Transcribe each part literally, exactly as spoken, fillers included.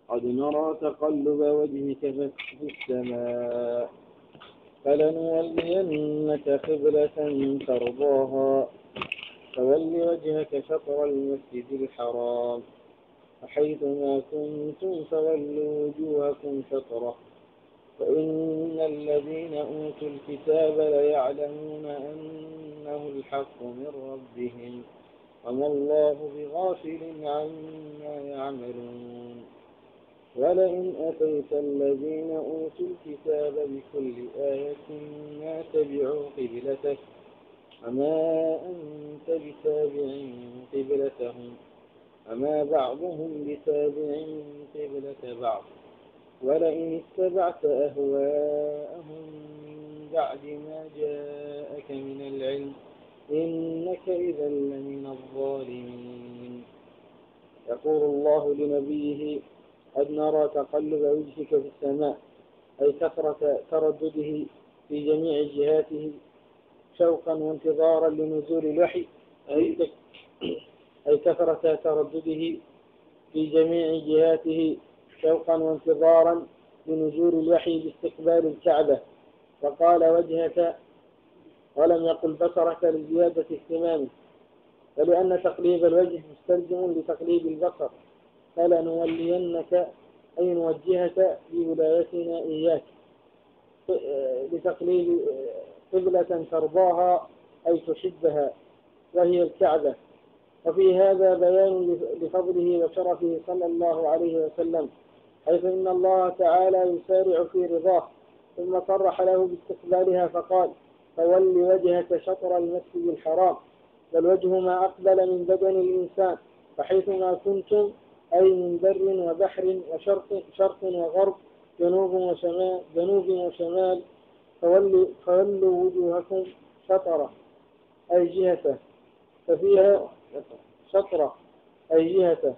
قد نرى تقلب وجهك في السماء فلنولينك قبلة ترضاها فول وجهك شطر المسجد الحرام فحيثما كنتم فولوا وجوهكم شطره فإن الذين أوتوا الكتاب ليعلمون أنه الحق من ربهم وما الله بغافل عما يعملون ولئن أتيت الذين أوتوا الكتاب بكل آية ما تبعوا قبلتك وما أنت بتابع قبلتهم وما بعضهم بتابع قبلة بعض ولئن اتبعت أهواءهم من بعد ما جاءك من العلم إنك إذا لمن الظالمين. يقول الله لنبيه قد نرى تقلب وجهك في السماء أي كثرة تردده في جميع جهاته شوقا وانتظارا لنزول الوحي أي أي كثرة تردده في جميع جهاته شوقا وانتظارا لنزول الوحي باستقبال الكعبة وقال وجهك ولم يقل بصرك لزيادة اهتمامه ولأن تقليب الوجه مستلزم لتقليب البصر فلنولينك أي نوجهك بولايتنا إياك لتقليب قبلة ترضاها أي تحبها وهي الكعبة. وفي هذا بيان لفضله وشرفه صلى الله عليه وسلم حيث إن الله تعالى يسارع في رضاه ثم صرح له باستقبالها فقال فول وجهك شطر المسجد الحرام والوجه ما أقبل من بدن الإنسان فحيثما كنتم أي من بر وبحر وشرق شرق وغرب جنوب وشمال جنوب وشمال فولوا فولوا وجوهكم شطرة أي جهته ففيها شطرة أي جهته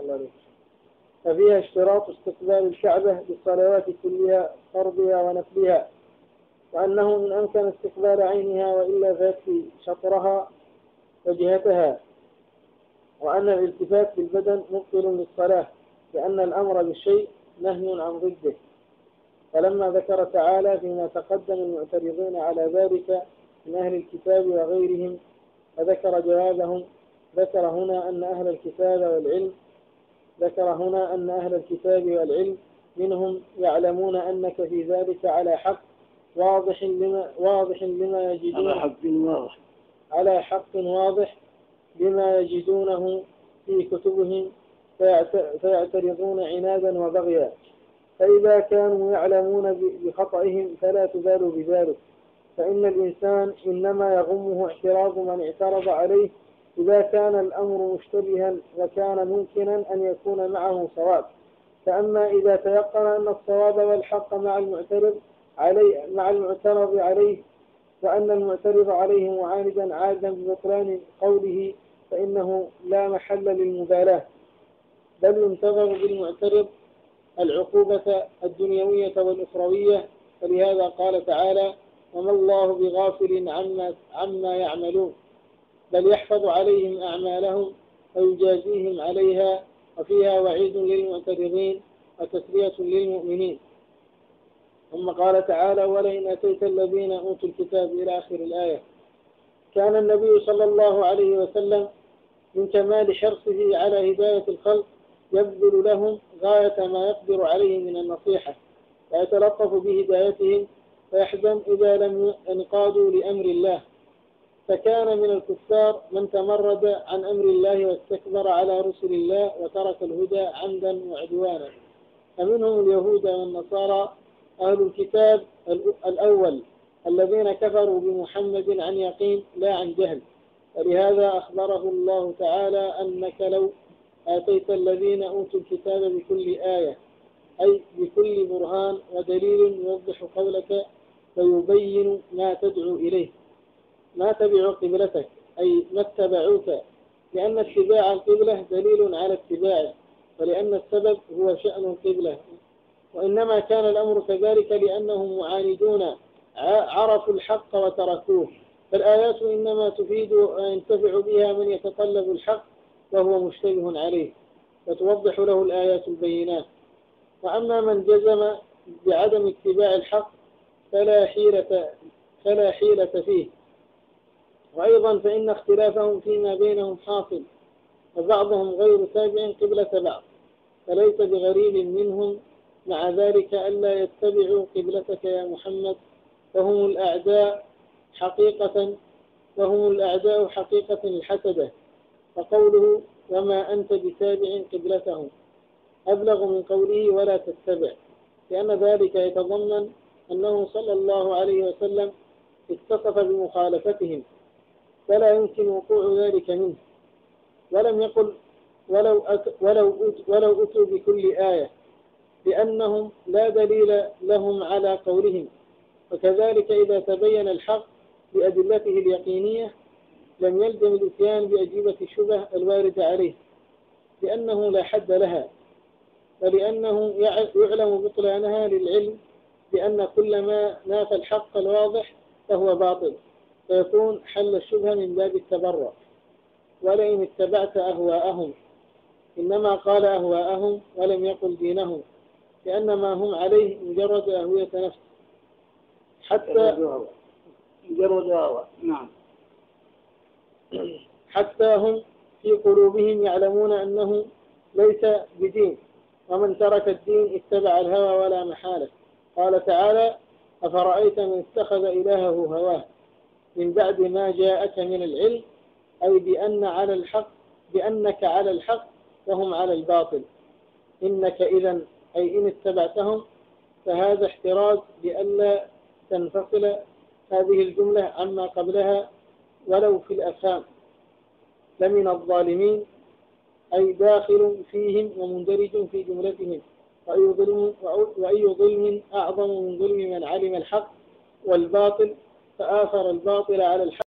ففيها اشتراط استقبال الكعبة بالصلوات كلها فرضها ونفلها وأنه إن أمكن استقبال عينها وإلا فيكفي شطرها وجهتها وأن الالتفات بالبدن مبطل للصلاة لأن الأمر بالشيء نهي عن ضده. فلما ذكر تعالى فيما تقدم المعترضين على ذلك من أهل الكتاب وغيرهم فذكر جوابهم ذكر هنا أن أهل الكتاب والعلم ذكر هنا أن أهل الكتاب والعلم منهم يعلمون أنك في ذلك على حق واضح لما واضح لما يجدون على حق واضح على حق واضح بما يجدونه في كتبهم فيعترضون عنادا وبغيا فإذا كانوا يعلمون بخطئهم فلا تبالوا بذلك فإن الإنسان إنما يغمه اعتراض من اعترض عليه إذا كان الأمر مشتبها وكان ممكنا أن يكون معه صواب. فأما إذا تيقن أن الصواب والحق مع المعترض عليه مع المعترض عليه وأن المعترض عليه معاندا عادا ببطلان قوله فإنه لا محل للمبالاة بل ينتظر بالمعترض العقوبة الدنيوية والأخروية. فلهذا قال تعالى وما الله بغافل عما, عما يعملون بل يحفظ عليهم أعمالهم ويجازيهم عليها وفيها وعيد للمعترضين وتسلية للمؤمنين. ثم قال تعالى ولئن أتيت الذين أوتوا الكتاب إلى آخر الآية. كان النبي صلى الله عليه وسلم من كمال حرصه على هداية الخلق يبذل لهم غاية ما يقدر عليه من النصيحة ويتلطف بهدايتهم فيحزن إذا لم ينقادوا لأمر الله. فكان من الكفار من تمرد عن أمر الله واستكبر على رسل الله وترك الهدى عمدا وعدوانا فمنهم اليهود والنصارى أهل الكتاب الأول الذين كفروا بمحمد عن يقين لا عن جهل. ولهذا أخبره الله تعالى أنك لو آتيت الذين أوتوا الكتاب بكل آية أي بكل برهان ودليل يوضح قولك ويبين ما تدعو إليه ما تبعوا قبلتك أي ما اتبعوك لأن اتباع القبلة دليل على اتباعه ولأن السبب هو شأن القبلة. وإنما كان الأمر كذلك لأنهم معاندون عرفوا الحق وتركوه فالآيات إنما تفيد وينتفع بها من يتطلب الحق وهو مشتبه عليه فتوضح له الآيات البينات وأما من جزم بعدم اتباع الحق فلا حيلة فلا حيلة فيه. وأيضا فإن اختلافهم فيما بينهم حاصل، وبعضهم غير تابع قبلة بعض، فليس بغريب منهم مع ذلك ألا يتبعوا قبلتك يا محمد، فهم الأعداء حقيقة وهم الأعداء حقيقة الحسدة. فقوله وما أنت بتابع قبلتهم أبلغ من قوله ولا تتبع، لأن ذلك يتضمن أنه صلى الله عليه وسلم اتصف بمخالفتهم، فلا يمكن وقوع ذلك منه. ولم يقل ولو أت ولو أت ولو أتوا بكل آية، لأنهم لا دليل لهم على قولهم. وكذلك إذا تبين الحق بأدلته اليقينية لم يلزم الإتيان بأجوبة الشبه الواردة عليه، لأنه لا حد لها، ولأنه يعلم بطلانها للعلم بأن كل ما نافى الحق الواضح فهو باطل، فيكون حل الشبهة من باب التبرع. ولئن اتبعت أهواءهم، إنما قال أهواءهم ولم يقل دينهم، لأن ما هم عليه مجرد أهوية نفس، حتى مجرد هواء. نعم. حتى هم في قلوبهم يعلمون أنه ليس بدين، ومن ترك الدين اتبع الهوى ولا محالة. قال تعالى أفرأيت من اتخذ إلهه هواه من بعد ما جاءك من العلم، أي بأن على الحق بأنك على الحق وهم على الباطل، إنك إذن أي إن اتبعتهم. فهذا احتراز لئلا تنفصل هذه الجملة عما قبلها ولو في الأفهام. لمن الظالمين أي داخل فيهم ومندرج في جملتهم، وأي ظلم, وأي ظلم أعظم من ظلم من علم الحق والباطل فآثر الباطل على الحق